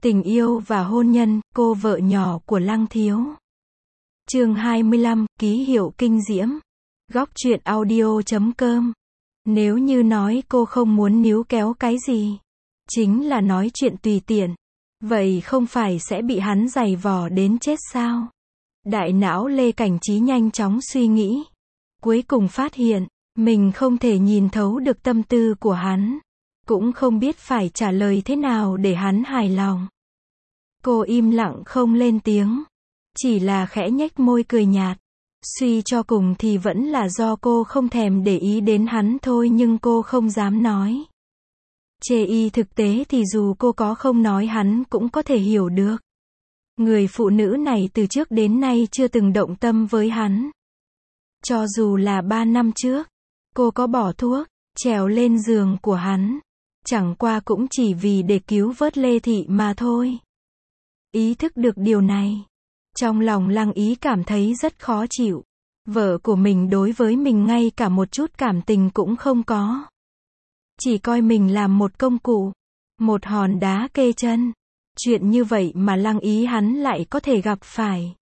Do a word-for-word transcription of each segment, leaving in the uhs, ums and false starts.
Tình yêu và hôn nhân, cô vợ nhỏ của Lăng Thiếu. Chương hai mươi lăm, ký hiệu kinh diễm. Góc truyện audio chấm com. Nếu như nói cô không muốn níu kéo cái gì, chính là nói chuyện tùy tiện, vậy không phải sẽ bị hắn giày vò đến chết sao? Đại não Lê Cảnh Trí nhanh chóng suy nghĩ. Cuối cùng phát hiện, mình không thể nhìn thấu được tâm tư của hắn. Cũng không biết phải trả lời thế nào để hắn hài lòng. Cô im lặng không lên tiếng. Chỉ là khẽ nhếch môi cười nhạt. Suy cho cùng thì vẫn là do cô không thèm để ý đến hắn thôi, nhưng cô không dám nói. Chê y thực tế thì dù cô có không nói hắn cũng có thể hiểu được. Người phụ nữ này từ trước đến nay chưa từng động tâm với hắn. Cho dù là ba năm trước, cô có bỏ thuốc, trèo lên giường của hắn, chẳng qua cũng chỉ vì để cứu vớt Lê Thị mà thôi. Ý thức được điều này, trong lòng Lăng Ý cảm thấy rất khó chịu. Vợ của mình đối với mình ngay cả một chút cảm tình cũng không có. Chỉ coi mình làm một công cụ, một hòn đá kê chân. Chuyện như vậy mà Lăng Ý hắn lại có thể gặp phải.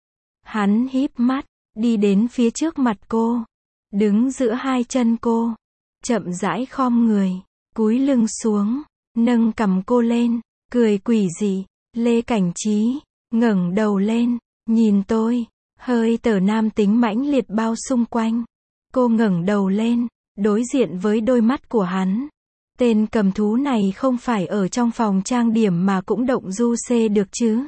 Hắn híp mắt, đi đến phía trước mặt cô, đứng giữa hai chân cô, chậm rãi khom người, cúi lưng xuống, nâng cằm cô lên, cười quỷ dị. Lê Cảnh Trí ngẩng đầu lên, nhìn tôi, hơi tở nam tính mãnh liệt bao xung quanh. Cô ngẩng đầu lên, đối diện với đôi mắt của hắn. Tên cầm thú này không phải ở trong phòng trang điểm mà cũng động du xê được chứ?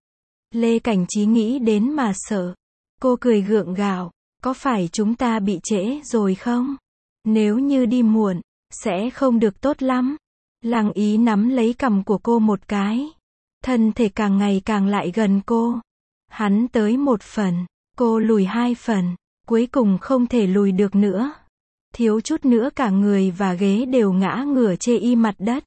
Lê Cảnh Trí nghĩ đến mà sợ. Cô cười gượng gạo, có phải chúng ta bị trễ rồi không? Nếu như đi muộn, sẽ không được tốt lắm. Lăng Ý nắm lấy cằm của cô một cái. Thân thể càng ngày càng lại gần cô. Hắn tới một phần, cô lùi hai phần, cuối cùng không thể lùi được nữa. Thiếu chút nữa cả người và ghế đều ngã ngửa chê y mặt đất.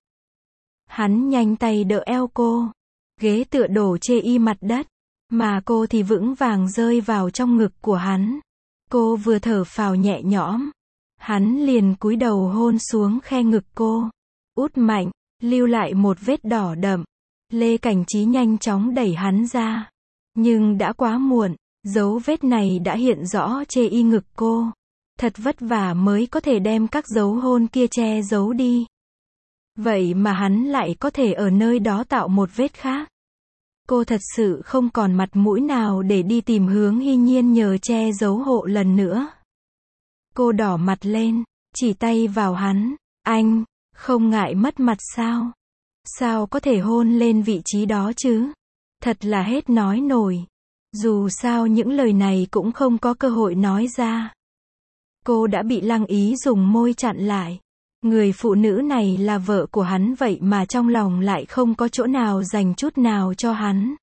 Hắn nhanh tay đỡ eo cô. Ghế tựa đổ chê y mặt đất, mà cô thì vững vàng rơi vào trong ngực của hắn. Cô vừa thở phào nhẹ nhõm, hắn liền cúi đầu hôn xuống khe ngực cô. Út mạnh, lưu lại một vết đỏ đậm. Lê Cảnh Trí nhanh chóng đẩy hắn ra. Nhưng đã quá muộn, dấu vết này đã hiện rõ chê y ngực cô. Thật vất vả mới có thể đem các dấu hôn kia che giấu đi. Vậy mà hắn lại có thể ở nơi đó tạo một vết khác. Cô thật sự không còn mặt mũi nào để đi tìm Hướng Hy Nhiên nhờ che giấu hộ lần nữa. Cô đỏ mặt lên, chỉ tay vào hắn. Anh, không ngại mất mặt sao? Sao có thể hôn lên vị trí đó chứ? Thật là hết nói nổi. Dù sao những lời này cũng không có cơ hội nói ra. Cô đã bị Lăng Ý dùng môi chặn lại. Người phụ nữ này là vợ của hắn vậy mà trong lòng lại không có chỗ nào dành chút nào cho hắn.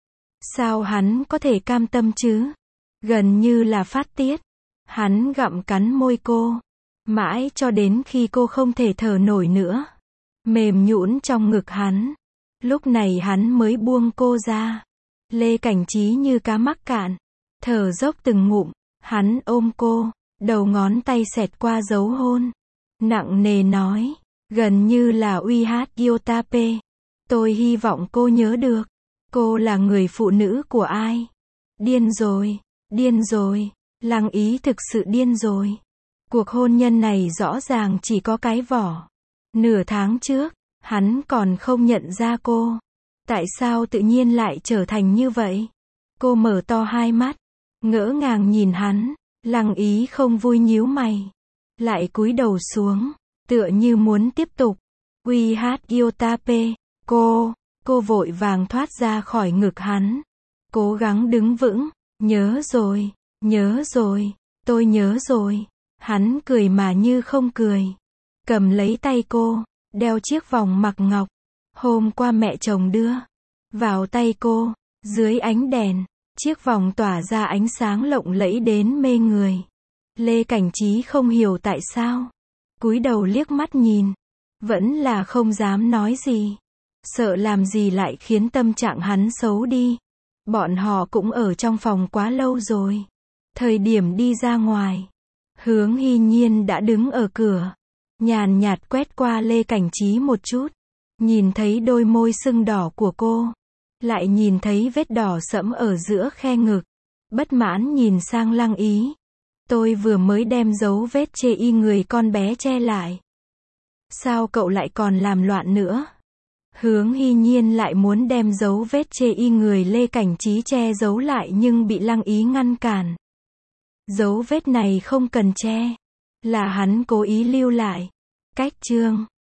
Sao hắn có thể cam tâm chứ? Gần như là phát tiết. Hắn gặm cắn môi cô. Mãi cho đến khi cô không thể thở nổi nữa. Mềm nhũn trong ngực hắn. Lúc này hắn mới buông cô ra. Lê Cảnh Trí như cá mắc cạn. Thở dốc từng ngụm. Hắn ôm cô. Đầu ngón tay xẹt qua dấu hôn. Nặng nề nói. Gần như là uy hát Yotape. Tôi hy vọng cô nhớ được. Cô là người phụ nữ của ai? Điên rồi. Điên rồi. Lăng Ý thực sự điên rồi. Cuộc hôn nhân này rõ ràng chỉ có cái vỏ. Nửa tháng trước, hắn còn không nhận ra cô. Tại sao tự nhiên lại trở thành như vậy? Cô mở to hai mắt, ngỡ ngàng nhìn hắn. Lăng Ý không vui nhíu mày, lại cúi đầu xuống, tựa như muốn tiếp tục. Uy hát Yotape, cô, cô vội vàng thoát ra khỏi ngực hắn. Cố gắng đứng vững, nhớ rồi, nhớ rồi, tôi nhớ rồi. Hắn cười mà như không cười. Cầm lấy tay cô, đeo chiếc vòng mặc ngọc. Hôm qua mẹ chồng đưa vào tay cô, dưới ánh đèn. Chiếc vòng tỏa ra ánh sáng lộng lẫy đến mê người. Lê Cảnh Trí không hiểu tại sao. Cúi đầu liếc mắt nhìn. Vẫn là không dám nói gì. Sợ làm gì lại khiến tâm trạng hắn xấu đi. Bọn họ cũng ở trong phòng quá lâu rồi. Thời điểm đi ra ngoài, Hướng Hy Nhiên đã đứng ở cửa. Nhàn nhạt quét qua Lê Cảnh Trí một chút. Nhìn thấy đôi môi sưng đỏ của cô. Lại nhìn thấy vết đỏ sẫm ở giữa khe ngực. Bất mãn nhìn sang Lăng Ý. Tôi vừa mới đem dấu vết chê y người con bé che lại. Sao cậu lại còn làm loạn nữa? Hướng Hy Nhiên lại muốn đem dấu vết chê y người Lê Cảnh Trí che giấu lại nhưng bị Lăng Ý ngăn cản. Dấu vết này không cần che. Là hắn cố ý lưu lại. Cách chương